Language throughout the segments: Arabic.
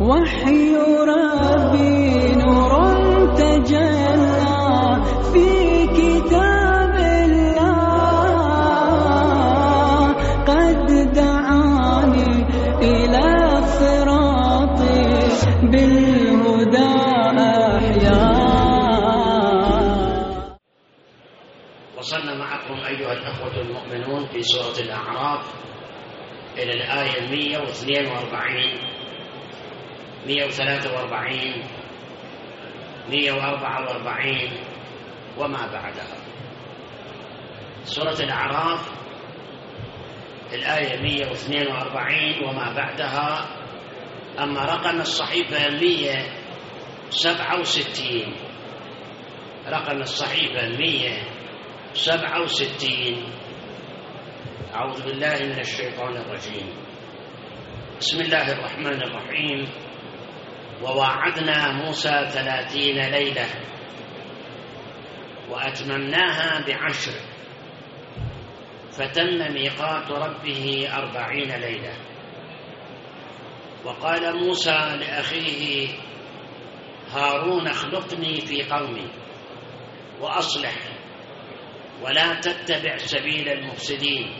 وحي ربي نور تجلى في كتاب الله، قد دعاني إلى الصراط بالهدى أحيا. وصلنا معكم أيها الأخوة المؤمنون في سورة الأعراف إلى الآية 142 143 144 وما بعدها. سورة الأعراف الآية 142 وما بعدها. أما رقم الصحيفة 167، رقم الصحيفة 167. أعوذ بالله من الشيطان الرجيم. بسم الله الرحمن الرحيم. وواعدنا موسى 30 ليلة وأتممناها ب10 فتم ميقات ربه 40 ليلة. وقال موسى لأخيه هارون اخلفني في قومي وأصلح ولا تتبع سبيل المفسدين.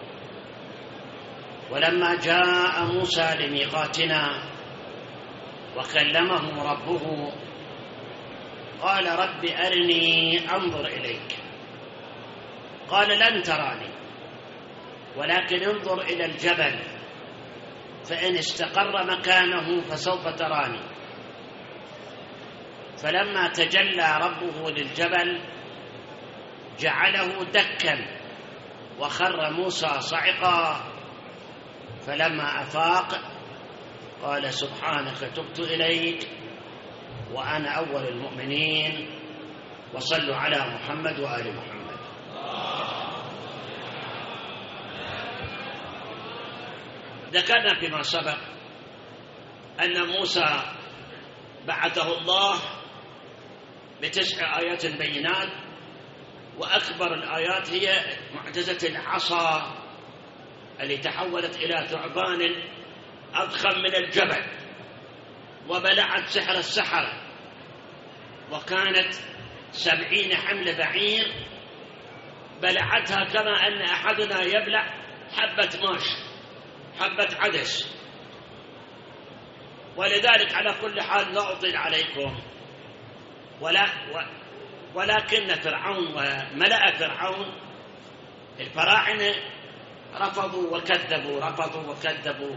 ولما جاء موسى لميقاتنا وكلمه ربه قال رب أرني أنظر إليك. قال لن تراني ولكن انظر إلى الجبل فإن استقر مكانه فسوف تراني. فلما تجلى ربه للجبل جعله دكا وخر موسى صعقا. فلما أفاق قال سبحانك تبت إليك وأنا أول المؤمنين. وصلوا على محمد وآل محمد. ذكرنا فيما سبق أن موسى بعثه الله ب9 آيات بينات، وأكبر الآيات هي معجزة العصا التي تحولت إلى ثعبان أضخم من الجبل وبلعت سحر السحرة، وكانت 70 حمل بعير بلعتها كما أن أحدنا يبلع حبة ماش، حبة عدس. ولذلك على كل حال لا أطيل عليكم، ولكن فرعون وملأ فرعون الفراعنة رفضوا وكذبوا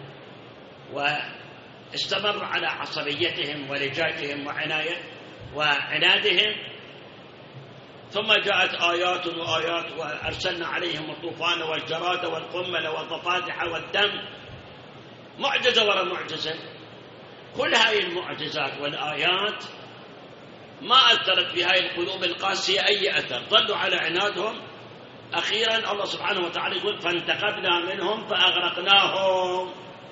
واستمروا على عصبيتهم ولجاجهم وعنادهم. ثم جاءت آيات وآيات وأرسلنا عليهم الطوفان والجراد والقمل والضفادع والدم، معجزة وراء معجزة. كل هذه المعجزات والآيات ما أثرت في هذه القلوب القاسية أي أثر، ظلوا على عنادهم. أخيرا الله سبحانه وتعالى يقول فانتقمنا منهم فأغرقناهم،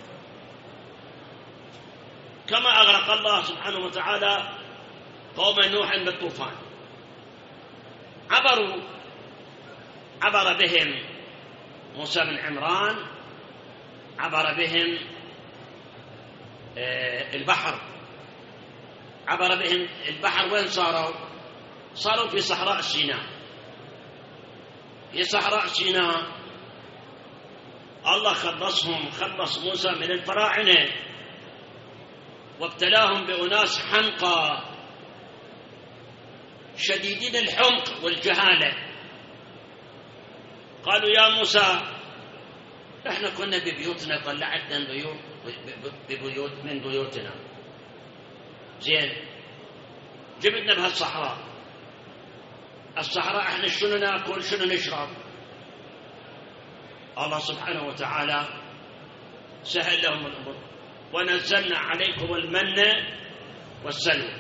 كما أغرق الله سبحانه وتعالى قوم نوح بالطوفان. عبر بهم موسى بن عمران، عبر بهم البحر. عبر بهم البحر. وين صاروا في صحراء سيناء. في صحراء سيناء الله خلص موسى من الفراعنة وابتلاهم بأناس حمقى شديدين الحمق والجهالة. قالوا يا موسى احنا كنا ببيوتنا، طلعتنا ببيوت من بيوتنا، زين جبتنا بهالصحراء. الصحراء احنا شنو ناكل شنو نشرب؟ الله سبحانه وتعالى سهل لهم الامر. ونزلنا عليكم المن والسلوى.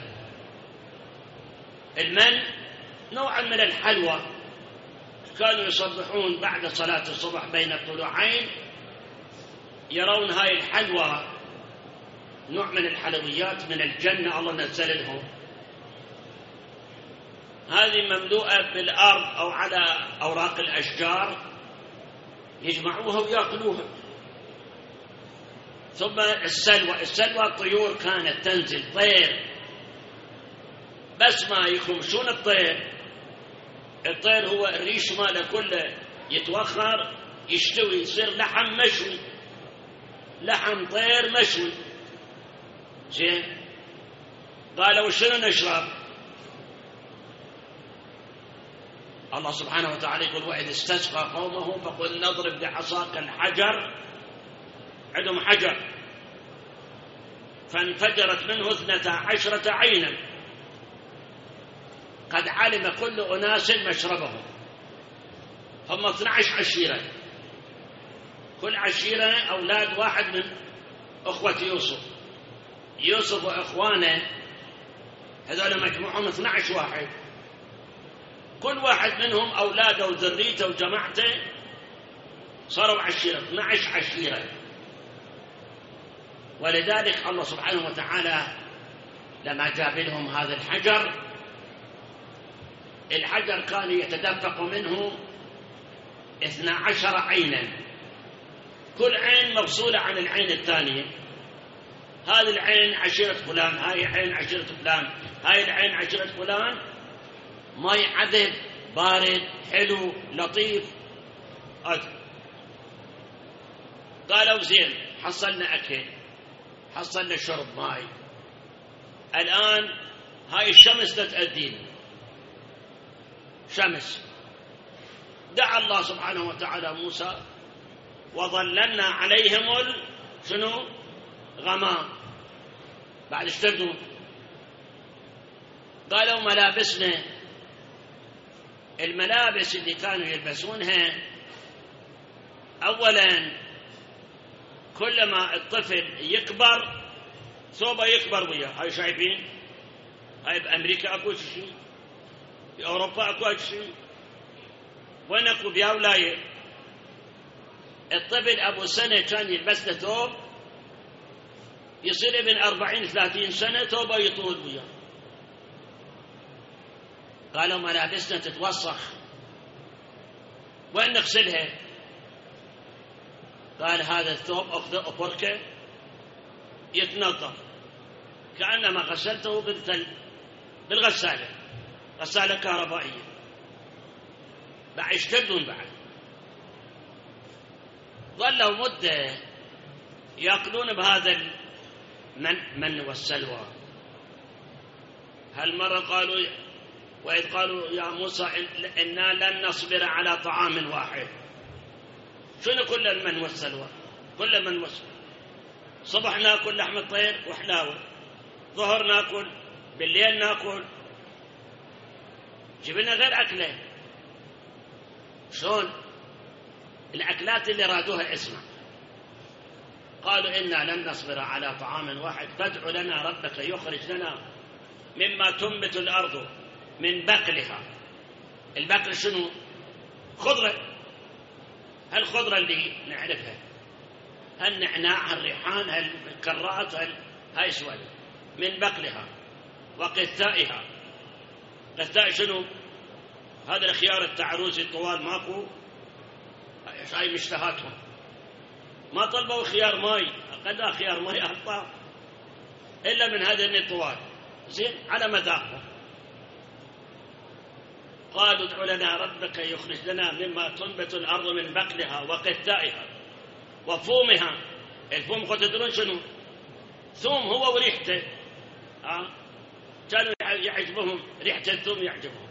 المن نوع من الحلوى، كانوا يصبحون بعد صلاة الصبح بين الطلوعين يرون هاي الحلوى، نوع من الحلويات من الجنة الله نزل لهم. هذه مملوءة بالأرض أو على أوراق الأشجار، يجمعوها ويأكلوها. ثم السلوى الطيور كانت تنزل طير، بس ما يخمشون الطير هو الريش ماله كله يتوخر يشتوي، يصير لحم مشوي، لحم طير مشوي. زين، قالوا شنو نشرب؟ الله سبحانه وتعالى يقول وإذ استسقى قومه فقل نضرب بعصاك الحجر، عندهم حجر، فانفجرت منه 12 عينا قد علم كل أناس مشربهم. هم 12 عشيرة، كل عشيرة أولاد واحد من أخوة يوسف وإخوانه، هذول مجموعهم 12 واحد، كل واحد منهم أولاده وذريته وجماعته صاروا عشيرة، 12 عشيرة. ولذلك الله سبحانه وتعالى لما جاب لهم هذا الحجر كان يتدفق منه 12 عينا، كل عين مفصولة عن العين الثانية. هذه العين عشيرة فلان، هاي عين عشيرة فلان، هاي العين عشيرة فلان. ماء عذب بارد حلو لطيف. قالوا زين، حصلنا أكل، حصلنا شرب ماء، الآن هاي الشمس تتأذينا، شمس. دعا الله سبحانه وتعالى موسى وظللنا عليهم شنو؟ غمام. بعد اشتدوا قالوا ملابسنا، الملابس اللي كانوا يلبسونها أولا كلما الطفل يكبر ثوبه يكبر وياه. هاي شايفين؟ هاي بأمريكا أكو شيء، في أوروبا أكو شيء، وين أكو بيا ولاية؟ الطفل أبو سنة كان يلبس له ثوب، يصير ابن 40-30 سنة ثوبه يطول وياه. قالوا ملابسنا تتوسخ، وين نغسلها؟ قال هذا الثوب أخذه أبركه يتنظف كأنما غسلته بالغسالة، غسالة كهربائية. بعد اشتدون، بعد ظلوا مدة يأكلون بهذا المن والسلوى. هالمرة قالوا وإذ قالوا يا موسى إنا لن نصبر على طعام واحد. شنو كل المن والسلوى؟ كل من والسلوى. صبح ناكل لحم الطير وحلاوة، ظهر ناكل، بالليل ناكل، جبنا غير أكله. شلون الأكلات اللي رادوها؟ اسمع، قالوا إنا لن نصبر على طعام واحد فادع لنا ربك يخرج لنا مما تنبت الأرض من بقلها. البقل شنو؟ خضرة، هالخضرة اللي نعرفها، هالنعناع، هالريحان، هالكرات، هاي سوالف من بقلها وقثائها. قثاء شنو؟ هذا الخيار التعروسي الطوال ماكو، هاي مشتهاتهم. ما طلبوا خيار ماي، أقل خيار ماي أحطاه إلا من هذين الطوال، زين على مذاقهم. قالوا ادع لنا ربك يخرج لنا مما تنبت الأرض من بقلها وقثائها وفومها. الفوم قد تدرون شنو؟ ثوم هو وريحته. كانوا يعجبهم ريحة الثوم، يعجبهم.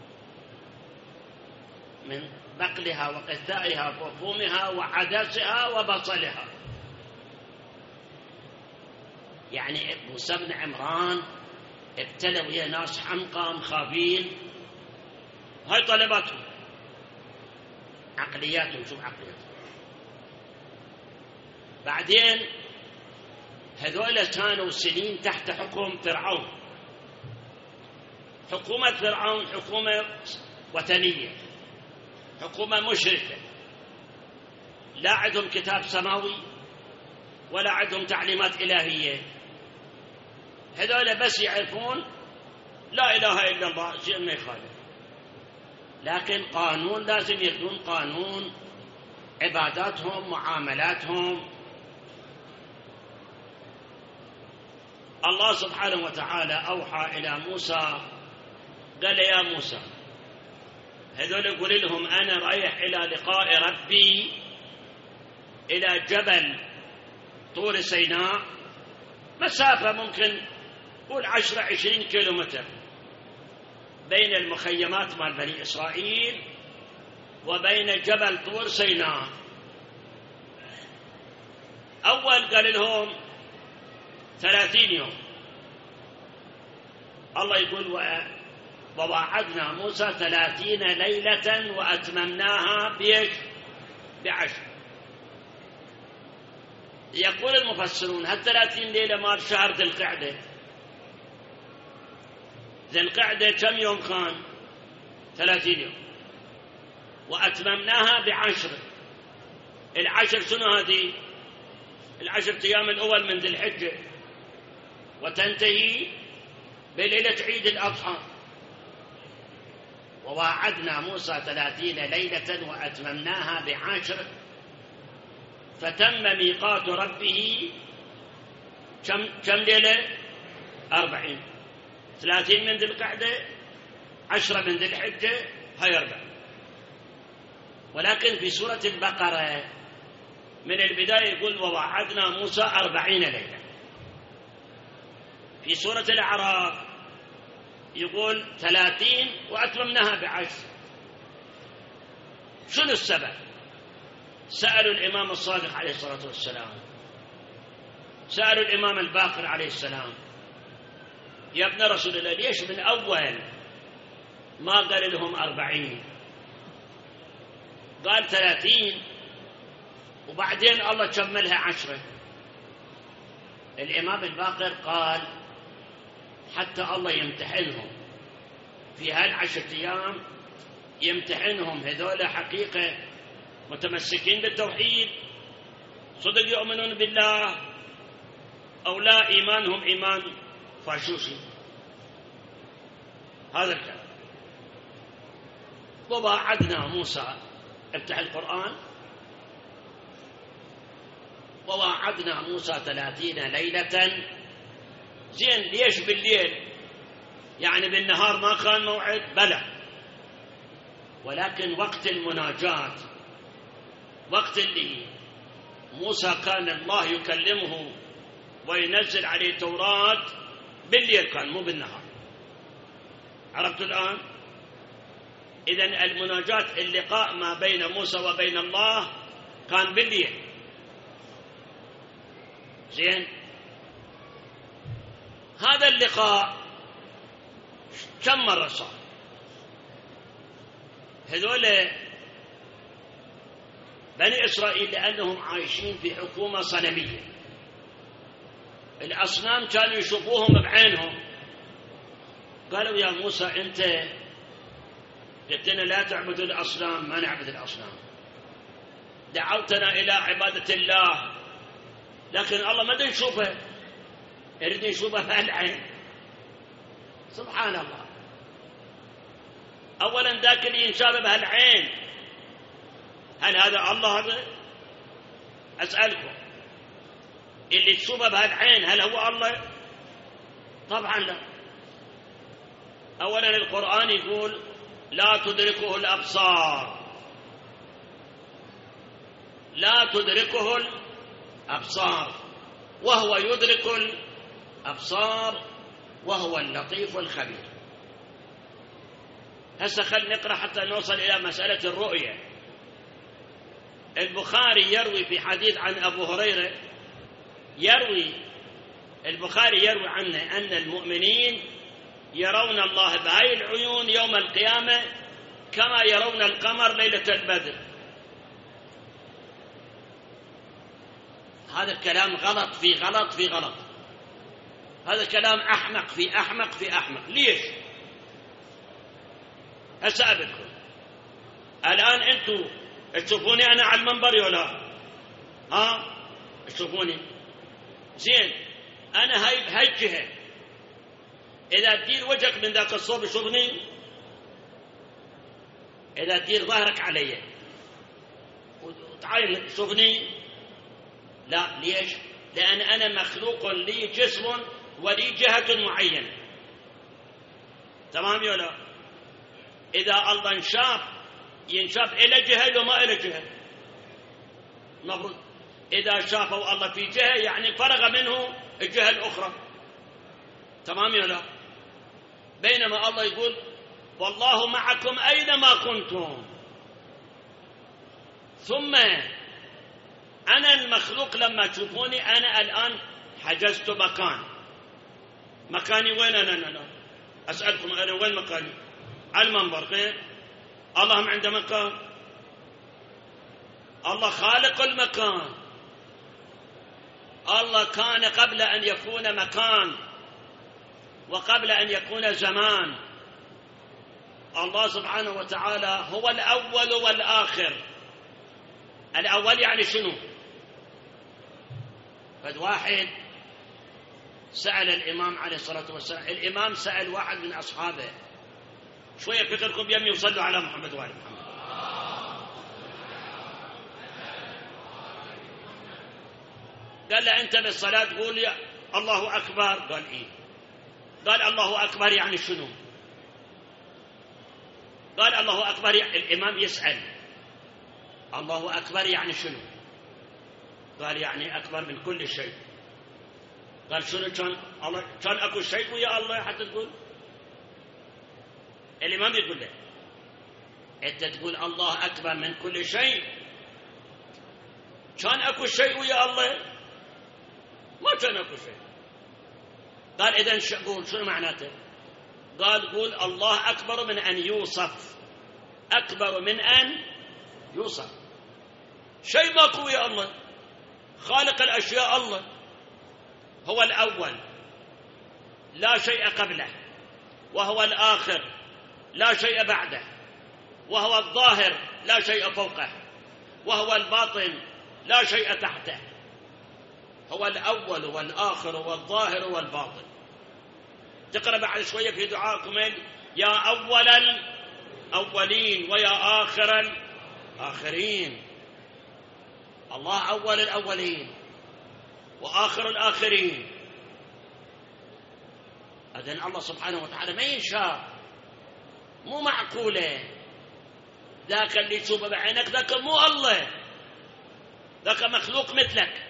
من بقلها وقثائها وفومها وعدسها وبصلها. يعني موسى بن عمران ابتلى ويا ناس حمقى مخابين، هاي طلباتهم، عقلياتهم. شوف عقلياتهم. بعدين هذول كانوا سنين تحت حكم فرعون. حكومة فرعون حكومة وثنية، حكومة مشركة، لا عندهم كتاب سماوي ولا عندهم تعليمات إلهية. هذول بس يعرفون لا إله إلا الله، شيء ما يخالف، لكن قانون لازم يكون قانون عباداتهم، معاملاتهم. الله سبحانه وتعالى أوحى إلى موسى، قال يا موسى هذول يقول لهم أنا رايح إلى لقاء ربي إلى جبل طور سيناء، مسافة ممكن قول 10-20 كيلومتر بين المخيمات مال بني إسرائيل وبين جبل طور سيناء. أول قال لهم 30 يوم. الله يقول ووعدنا موسى 30 ليلة وأتممناها ب10. يقول المفسرون 30 ليلة مال شهر ذي القعدة. ذي القعدة كم يوم كان؟ 30 يوم. وأتممناها ب10. ال10 شنو هذه؟ ال10 أيام الأول من ذي الحجة، وتنتهي بليلة عيد الأضحى. وواعدنا موسى 30 ليلة وأتممناها ب10 فتم ميقات ربه كم ليلة؟ 40. 30 من ذي القعدة، 10 من ذي الحجة، هاي 4. ولكن في سورة البقرة من البداية يقول ووعدنا موسى 40 ليلة. في سورة الأعراف يقول 30 وأتممناها ب10. شنو السبب؟ سألوا الإمام الصادق عليه الصلاة والسلام، سألوا الإمام الباقر عليه السلام يا ابن رسول الله ليش من أول ما قال لهم 40؟ قال 30 وبعدين الله كملها 10. الإمام الباقر قال حتى الله يمتحنهم في هال10 أيام، يمتحنهم هذول حقيقة متمسكين بالتوحيد صدق يؤمنون بالله أو لا إيمانهم إيمان فاشوشي. هذا الكلام. وواعدنا موسى، افتح القرآن، وواعدنا موسى 30 ليلة. زين ليش بالليل؟ يعني بالنهار ما كان موعد؟ بلى، ولكن وقت المناجاة، وقت اللي موسى كان الله يكلمه وينزل عليه التوراة بالليل كان، مو بالنهار. عرفتوا الآن؟ إذن المناجاة اللقاء ما بين موسى وبين الله كان بالليل. زين هذا اللقاء كم مرة صار؟ هذول بني إسرائيل لأنهم عايشين في حكومة صنمية، الأصنام كانوا يشوفوهم بعينهم. قالوا يا موسى أنت قلت لنا لا تعبدوا الأصنام، ما نعبد الأصنام. دعوتنا إلى عبادة الله، لكن الله ما نشوفه، يريد نشوفه بهالعين. سبحان الله. أولا ذاك اللي ينشاف بهالعين هل هذا الله؟ هذا أسألكم، اللي تشوفه بهالعين هل هو الله؟ طبعا لا. أولا القرآن يقول لا تدركه الأبصار، لا تدركه الأبصار وهو يدرك الأبصار وهو اللطيف الخبير. هسه خلينا نقرأ حتى نوصل إلى مسألة الرؤية. البخاري يروي في حديث عن أبو هريرة، البخاري يروي عنه أن المؤمنين يرون الله بهاي العيون يوم القيامة كما يرون القمر ليلة البدر. هذا الكلام غلط في غلط في غلط، هذا كلام أحمق في أحمق في أحمق. ليش؟ أسألكم الآن أنتم تشوفوني أنا على المنبر ولا ها؟ تشوفوني زين، أنا هاي بهالجهة، إذا تدير وجهك من ذاك الصوب يشوفني، إذا تدير ظهرك علي وتعاين تشوفني لا. ليش؟ لأن أنا مخلوق لي جسم ولي جهة معينة، تمام ولا؟ إذا الله ينشاف إلى جهة وما إلى جهة. نفرض إذا شافوا الله في جهة يعني فرغ منه الجهة الأخرى، تمام ولا؟ بينما الله يقول والله معكم أينما كنتم. ثم أنا المخلوق لما تشوفوني أنا الآن حجزت مكاني وين؟ أنا أسألكم أنا وين مكاني؟ على المنبر. غير الله ما عنده مكان، الله خالق المكان. الله كان قبل أن يكون مكان وقبل أن يكون زمان. الله سبحانه وتعالى هو الأول والآخر. الأول يعني شنو؟ فواحد سأل الإمام عليه الصلاة والسلام، الإمام سأل واحد من أصحابه، شوية فكركم يمي وصلوا على محمد وآل محمد. قال له أنت بالصلاة تقول يا الله أكبر؟ قال إيه. قال الله أكبر يعني شنو؟ قال الله أكبر الإمام يسأل الله أكبر يعني شنو؟ قال يعني أكبر من كل شيء. قال شنو كان أكو شيء ويا الله حتى تقول؟ الإمام يقول له أنت تقول الله أكبر من كل شيء، كان أكو شيء ويا الله؟ ما كان أكو شيء. قال إذن قول شنو معناته؟ قال قول الله أكبر من أن يوصف، أكبر من أن يوصف. شيء ماكو ويا الله، خالق الأشياء الله، هو الأول لا شيء قبله، وهو الآخر لا شيء بعده، وهو الظاهر لا شيء فوقه، وهو الباطن لا شيء تحته. هو الأول والآخر والظاهر والباطن. تقرأ بعد شوية في دعاءكم يا أول الأولين ويا آخر الآخرين. الله أول الأولين وآخر الآخرين. أذن الله سبحانه وتعالى ما ينشاء، مو معقولة. ذاك اللي تشوفه بعينك ذاك مو الله، ذاك مخلوق مثلك.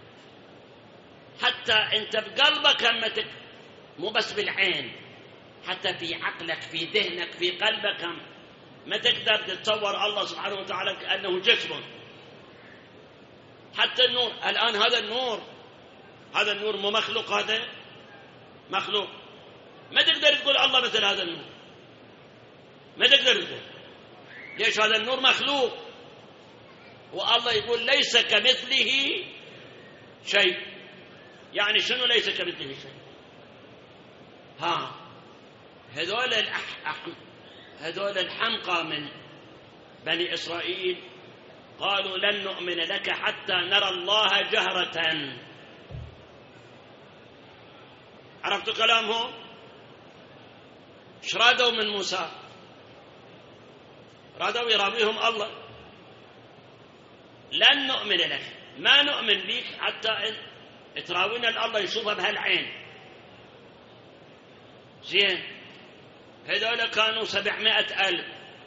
حتى أنت بقلبك همتك، مو بس بالعين، حتى في عقلك في ذهنك في قلبك ما تقدر تتصور الله سبحانه وتعالى كأنه جسم. حتى النور الآن، هذا النور مو مخلوق، هذا مخلوق. ما تقدر تقول الله مثل هذا النور، ما تقدر تقول. ليش؟ هذا النور مخلوق، والله يقول ليس كمثله شيء. يعني شنو ليس كمثله شيء؟ هذول الحمقى من بني إسرائيل قالوا لن نؤمن لك حتى نرى الله جهرة. عرفتوا كلامهم؟ ايش رادوا من موسى؟ رادوا يراويهم الله. لن نؤمن لك، ما نؤمن بك حتى تراوينا الله يشوفها بهالعين. زين، هذول كانوا 700,000.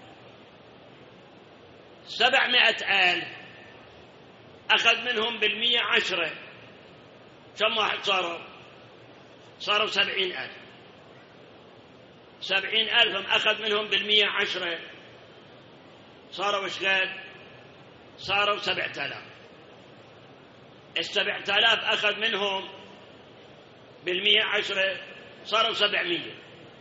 700,000 أخذ منهم بالمية 10. كم واحد صاروا 70,000. 70,000 أخذ منهم بالمية 10 صاروا وش قد؟ صاروا 7,000. 7,000 أخذ منهم بالمية 10 صاروا 700.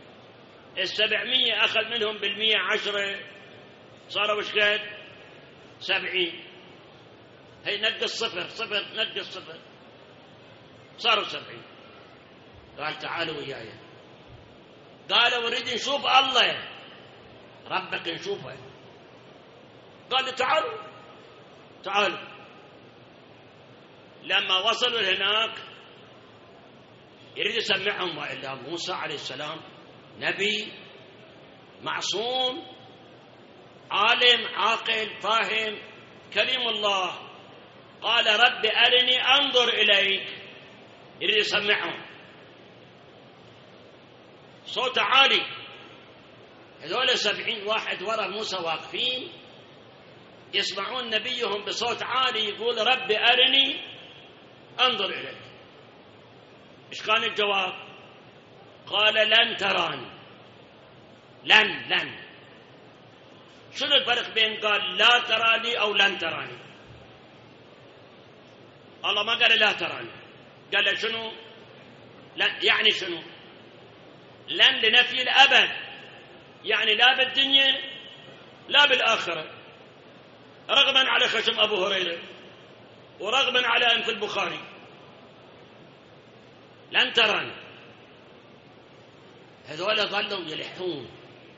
700 أخذ منهم بالمية 10 صاروا وش قد؟ 70. هي نقص صفر نقص صفر صاروا 70. قال تعالوا وياي، قالوا اريد نشوف الله ربك نشوفه. قال تعالوا. لما وصلوا هناك يريد يسمعهم، وإلا موسى عليه السلام نبي معصوم عالم عاقل فاهم كريم الله. قال رب أرني أنظر إليك. يريد يسمعهم، صوت عالي. هذول 70 واحد وراء موسى واقفين يسمعون نبيهم بصوت عالي يقول رب أرني أنظر إليك. إيش كان الجواب؟ قال لن تراني. لن. شنو الفرق بين قال لا تراني أو لن تراني؟ الله ما قال لا تراني، قال شنو؟ لن يعني شنو؟ لن لنفي الأبد، يعني لا بالدنيا لا بالآخرة، رغما على خشم أبو هريرة ورغما على أنف البخاري. لن تراني. هذول ظلوا يلحون،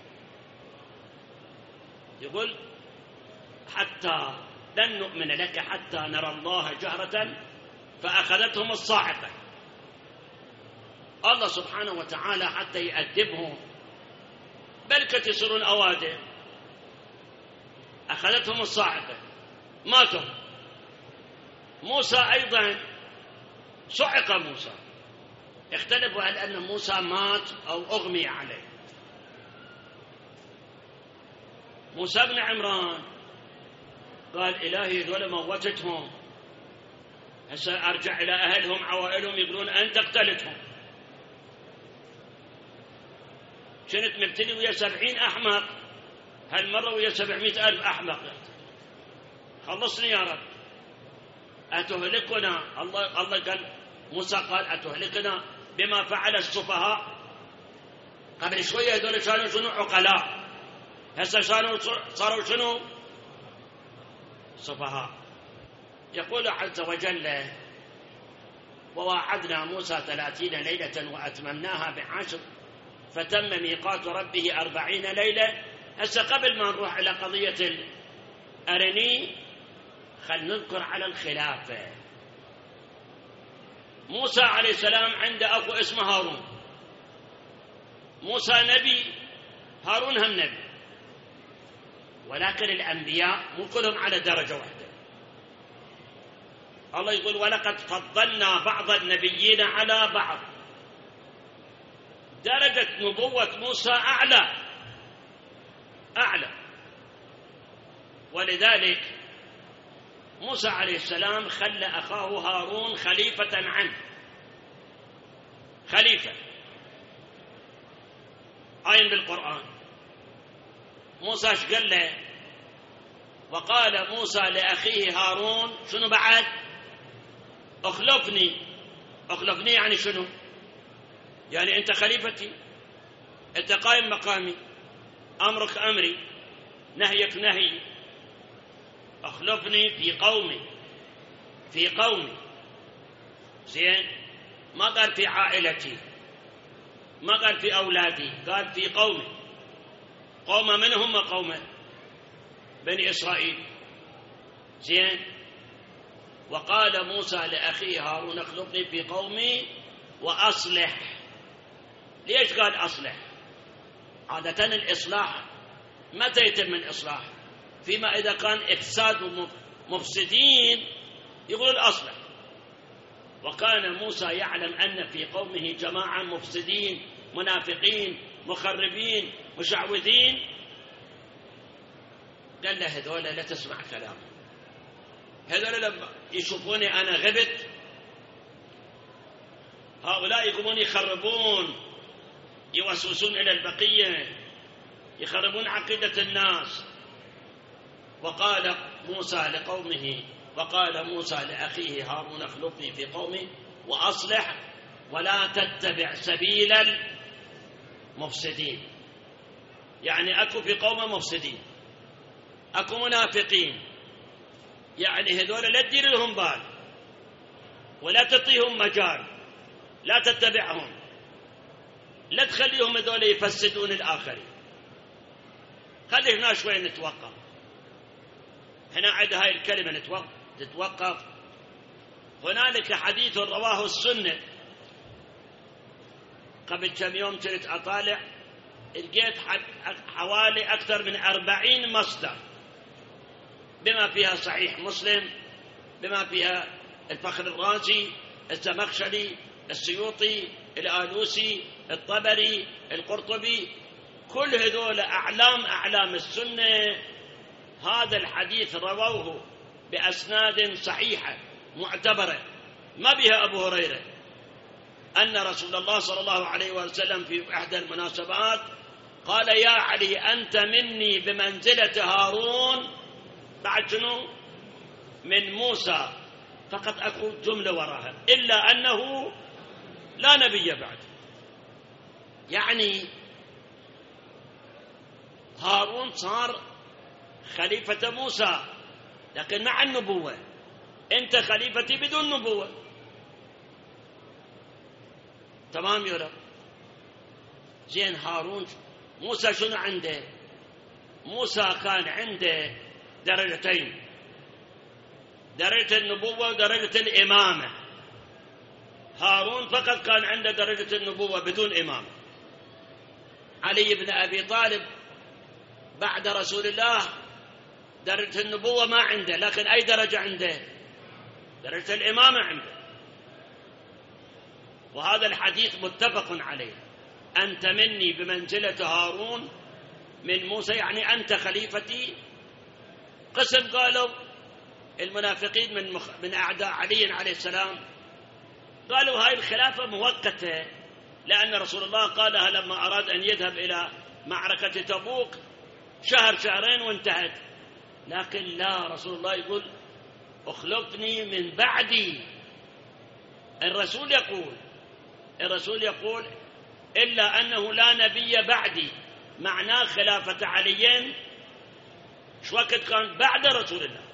يقول حتى لن نؤمن لك حتى نرى الله جهرة فأخذتهم الصاعقة. الله سبحانه وتعالى حتى يأدبهم بلكة يصيرون أوادم، أخذتهم الصاعقة ماتوا. موسى أيضا صعق موسى، اختلفوا هل أن موسى مات أو أغمي عليه. موسى بن عمران قال إلهي ذولا موتتهم، هسه أرجع إلى أهلهم عوائلهم يقولون أنت قتلتهم. كنت مبتلي ويا 70 أحمق، هالمرة ويا 700,000 أحمق. خلصني يا رب، أتهلكنا؟ الله قال، موسى قال أتهلكنا بما فعل السفهاء؟ قبل شوية هذول كانوا شنو؟ عقلاء، هسه صاروا شنو؟ سفهاء. يقول عز وجل وواعدنا موسى 30 ليلة وأتممناها ب10 فتم ميقات ربه 40 ليلة. هسه قبل ما نروح إلى قضية الأرني خل نذكر على الخلافة. موسى عليه السلام عنده أخو اسمه هارون. موسى نبي، هارون هم نبي، ولكن الأنبياء مو كلهم على درجة واحدة. الله يقول ولقد فضلنا بعض النبيين على بعض. درجة نبوة موسى أعلى، ولذلك موسى عليه السلام خلى أخاه هارون خليفة عنه، خليفة عين بالقرآن. موسى ايش قال له؟ وقال موسى لأخيه هارون شنو بعد؟ اخلفني يعني شنو؟ يعني أنت خليفتي، أنت قائم مقامي، أمرك أمري، نهيك نهي. اخلفني في قومي. زين، ما قال في عائلتي، ما قال في أولادي، قال في قومي. قوم من هم؟ قوم بني إسرائيل. زين، وقال موسى لأخيه هارون اخلفني في قومي وأصلح. ليش قال أصلح؟ عادة الإصلاح متى يتم الإصلاح؟ فيما إذا كان إفساد مفسدين يقول الأصلح. وكان موسى يعلم أن في قومه جماعة مفسدين منافقين مخربين مشعوذين. قال له هذول لا تسمع كلام، هذول لما يشوفوني أنا غبت هؤلاء يقومون يخربون، يوسوسون إلى البقية، يخربون عقيدة الناس. وقال موسى لأخيه هارون اخلفني في قومي وأصلح ولا تتبع سبيل المفسدين. يعني أكو في قوم مفسدين، أكو منافقين، يعني هذول لا تدير لهم بال ولا تعطيهم مجال، لا تتبعهم، لا تخليهم هذول يفسدون الآخرين. خلي هنا شوي نتوقف، هنا عند هاي الكلمة تتوقف. هنالك حديث رواه السنة. قبل كم يوم كنت أطالع، لقيت حوالي أكثر من 40 مصدر، بما فيها صحيح مسلم، بما فيها الفخر الرازي، الزمخشري، السيوطي، الآلوسي، الطبري، القرطبي، كل هذول أعلام السنة هذا الحديث رووه بأسناد صحيحة معتبرة ما بها أبو هريرة، أن رسول الله صلى الله عليه وسلم في إحدى المناسبات قال: يا علي أنت مني بمنزلة هارون بعد شنو؟ من موسى، فقط أقول جملة وراها إلا أنه لا نبي بعد. يعني هارون صار خليفة موسى لكن مع النبوة، أنت خليفتي بدون نبوة. تمام يا رب؟ زين هارون موسى شنو عنده؟ موسى كان عنده درجتين، درجة النبوة ودرجة الإمامة. هارون فقط كان عنده درجة النبوة بدون إمامة. علي بن أبي طالب بعد رسول الله درجة النبوة ما عنده، لكن أي درجة عنده؟ درجة الإمامة عنده. وهذا الحديث متفق عليه، أنت مني بمنزلة هارون من موسى، يعني أنت خليفتي. قسم قالوا المنافقين من أعداء علي عليه السلام، قالوا هاي الخلافة مؤقتة، لأن رسول الله قالها لما أراد أن يذهب إلى معركة تبوك شهر شهرين وانتهت. لكن لا، رسول الله يقول: اخلفني من بعدي. الرسول يقول إلا أنه لا نبي بعدي، معناه خلافة عليين شو وقت كان بعد رسول الله.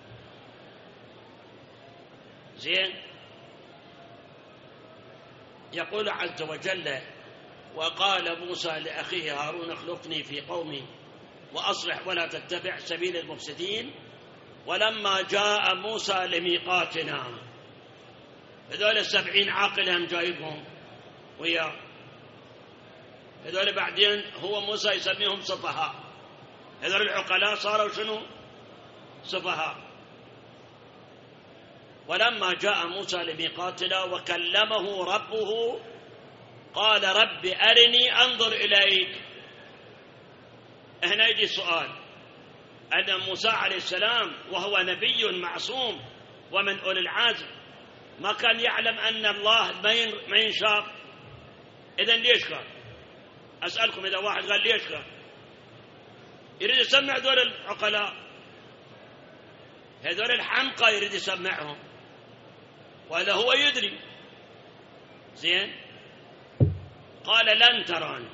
زين، يقول عز وجل: وقال موسى لأخيه هارون اخلفني في قومي وأصلح ولا تتبع سبيل المفسدين. ولما جاء موسى لميقاتنا، هذول 70 عاقل هم جايبهم وياه، هذول بعدين هو موسى يسميهم سفهاء، هذول العقلاء صاروا شنو؟ سفهاء. ولما جاء موسى لميقاتنا وكلمه ربه قال: رب أرني أنظر إليك. هنا يجي سؤال، أن موسى عليه السلام وهو نبي معصوم ومن أولي العزم ما كان يعلم أن الله ما ينشاف؟ إذن ليش كان؟ أسألكم، إذا واحد قال ليش كان؟ يريد يسمع هذول العقلاء، هذول الحمقى يريد يسمعهم، ولا هو يدري؟ زين، قال: لن تراني،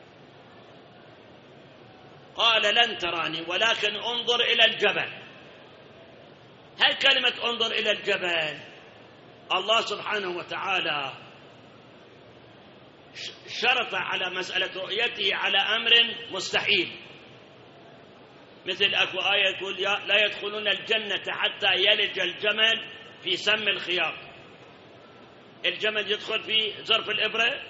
قال: لن تراني ولكن انظر إلى الجبل. هل كلمة انظر إلى الجبل الله سبحانه وتعالى شرط على مسألة رؤيته على أمر مستحيل، مثل أكو آية تقول: لا يدخلون الجنة حتى يلج الجمل في سم الخياط. الجمل يدخل في ظرف الإبرة؟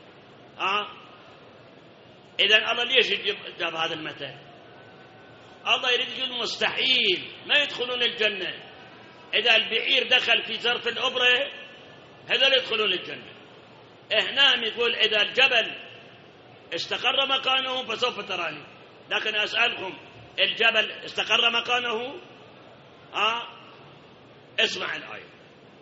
إذن الله ليش جاب هذا المثل؟ الله يريد يقول مستحيل ما يدخلون الجنة. إذا البعير دخل في ظرف الإبرة هذول يدخلون الجنة. هنا يقول: إذا الجبل استقر مكانه فسوف تراني. لكن أسألكم، الجبل استقر مكانه؟ اسمع الآية،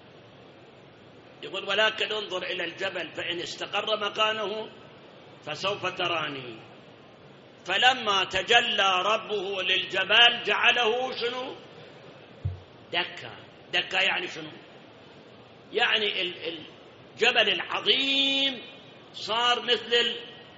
يقول: ولكن انظر إلى الجبل فإن استقر مكانه فسوف تراني. فلما تجلى ربه للجبال جعله شنو؟ دكا يعني شنو؟ يعني الجبل العظيم صار مثل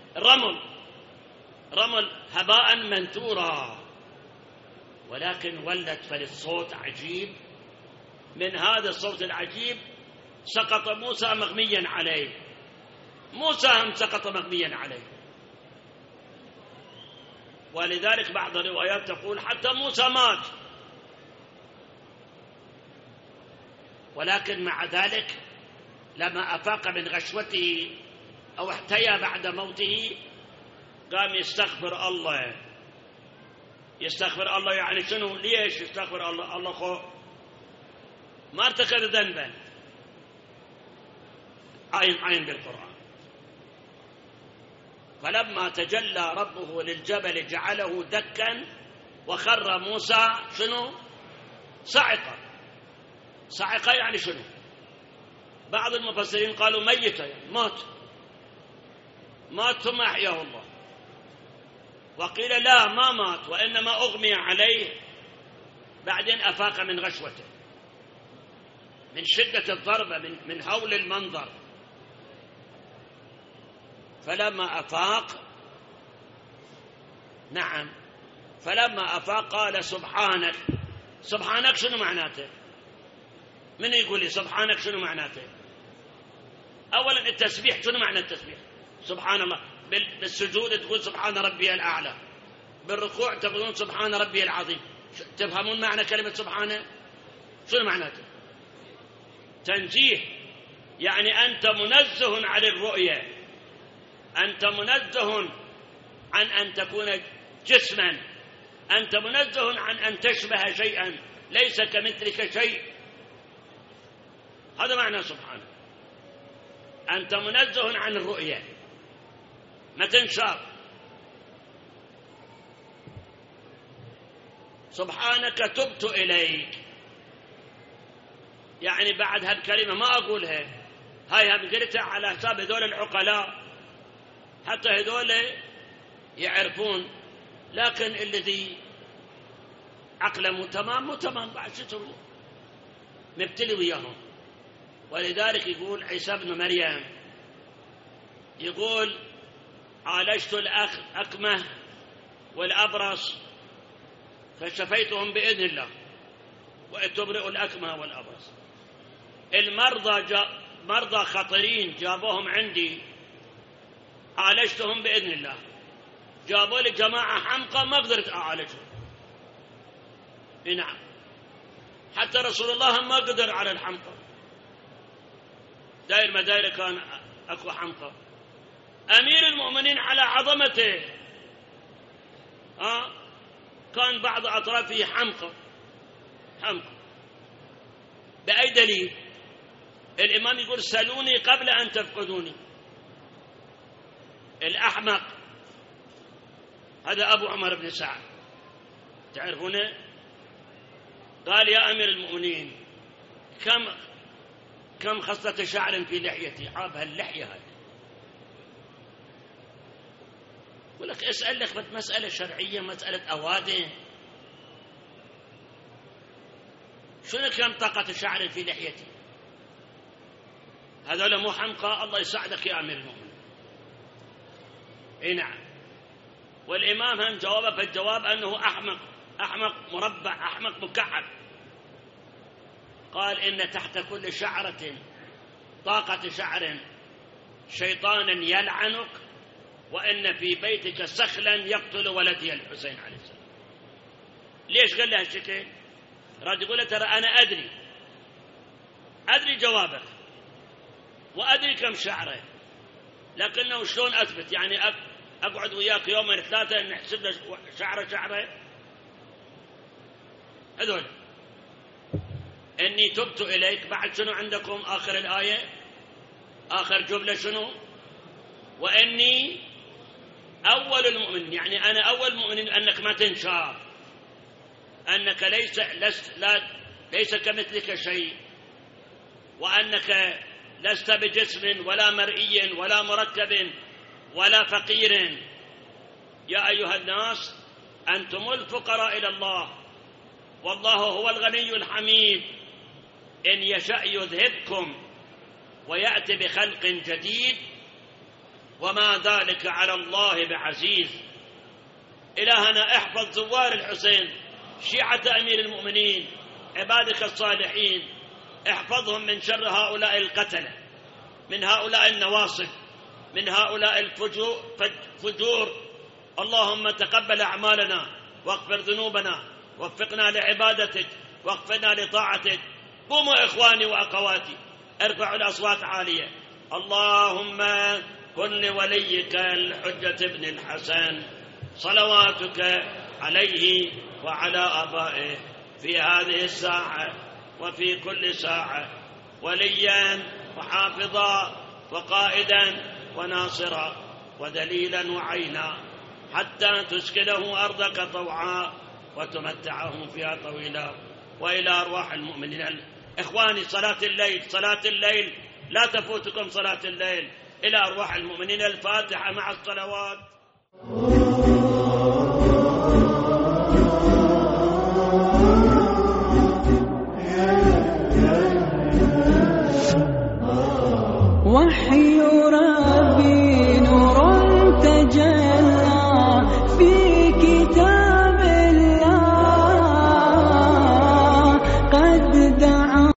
رمل هباء منثورا. ولكن ولت فللصوت عجيب، من هذا الصوت العجيب سقط موسى مغميا عليه. موسى هم سقط مغميا عليه، ولذلك بعض الروايات تقول حتى موسى مات. ولكن مع ذلك لما أفاق من غشوته أو احتيا بعد موته قام يستغفر الله. يستغفر الله يعني شنو؟ ليش يستغفر الله؟ الله خو ما ارتكب ذنبا. عين بالقرآن. فلما تجلى ربه للجبل جعله دكا وخر موسى شنو؟ صعقة. صعقة يعني شنو؟ بعض المفسرين قالوا ميتا، يعني مات ثم أحياه الله، وقيل لا ما مات وإنما أغمي عليه بعدين أفاق من غشوته من شدة الضربة من هول المنظر. فلما أفاق فلما أفاق قال سبحانك. سبحانك شنو معناته؟ من يقول لي سبحانك شنو معناته؟ أولا التسبيح شنو معنى التسبيح؟ سبحان الله. بالسجود تقول سبحان ربي الأعلى، بالركوع تقولون سبحان ربي العظيم. تفهمون معنى كلمة سبحانه؟ شنو معناته؟ تنزيه، يعني أنت منزه عن الرؤية، أنت منزه عن أن تكون جسما، أنت منزه عن أن تشبه شيئا، ليس كمثلك شيء. هذا معنى سبحانه. أنت منزه عن الرؤية، ما تنشاف. سبحانك تبت إليك، يعني بعد هالكلمة ما أقولها، هاي هم قلتها على حساب هذول العقلاء حتى هذول يعرفون، لكن الذي عقله مو تمام بعد شو تسوي؟ مبتلي وياهم. ولذلك يقول عيسى ابن مريم يقول عالجت الأكمه والأبرص فشفيتهم بإذن الله وتبرئ الأكمه والأبرص. مرضى خطرين جابوهم عندي عالجتهم بإذن الله. جابوا لي جماعة حمقى ما قدرت أعالجهم. نعم، حتى رسول الله ما قدر على الحمقى، داير ما داير كان أكو حمقى. أمير المؤمنين على عظمته كان بعض أطرافه حمقى. بأي دليل؟ الإمام يقول سلوني قبل أن تفقدوني. الأحمق هذا أبو عمر بن سعد، تعرفونه؟ قال يا أمير المؤمنين كم خصلة شعر في لحيتي، عابها اللحية هذه. يقول لك اسأل لك مسألة شرعية، مسألة أوادم، شنو كم طاقة شعر في لحيتي؟ هذول مو حمقى. الله يساعدك يا أمير المؤمنين. نعم. والإمام هم جوابه فالجواب أنه أحمق مربع، أحمق مكعب. قال إن تحت كل شعرة طاقة شعر شيطانا يلعنك، وإن في بيتك سخلا يقتل ولدي الحسين عليه السلام. ليش قال له هالشكل؟ راد يقول له ترى أنا أدري جوابك وأدري كم شعره، لكنه شلون أثبت؟ يعني أقعد وياك يومين ثلاثة نحسب له شعره. هذول إني تبت إليك. بعد شنو عندكم آخر الآية؟ آخر جملة شنو؟ وإني أول المؤمنين، يعني أنا أول مؤمن أنك ما تنشاف، أنك ليس كمثلك شيء، وأنك لست بجسم ولا مرئي ولا مركب ولا فقير. يا أيها الناس أنتم الفقراء إلى الله والله هو الغني الحميد، إن يشأ يذهبكم ويأتي بخلق جديد وما ذلك على الله بعزيز. إلهنا احفظ زوار الحسين، شيعة أمير المؤمنين، عبادك الصالحين، احفظهم من شر هؤلاء القتلة، من هؤلاء النواصب، من هؤلاء الفجور. اللهم تقبل أعمالنا واغفر ذنوبنا، وفقنا لعبادتك واغفرنا لطاعتك. قوموا إخواني وأخواتي، ارفعوا الأصوات عالية. اللهم كن لوليك الحجة بن الحسن صلواتك عليه وعلى آبائه في هذه الساعة وفي كل ساعة وليا وحافظا وقائدا وناصرا. ودليلا وعينا حتى تسكنه أرضك طوعا وتمتعهم فيها طويلا. وإلى أرواح المؤمنين. إخواني صلاة الليل لا تفوتكم صلاة الليل. إلى أرواح المؤمنين الفاتحة مع الصلوات.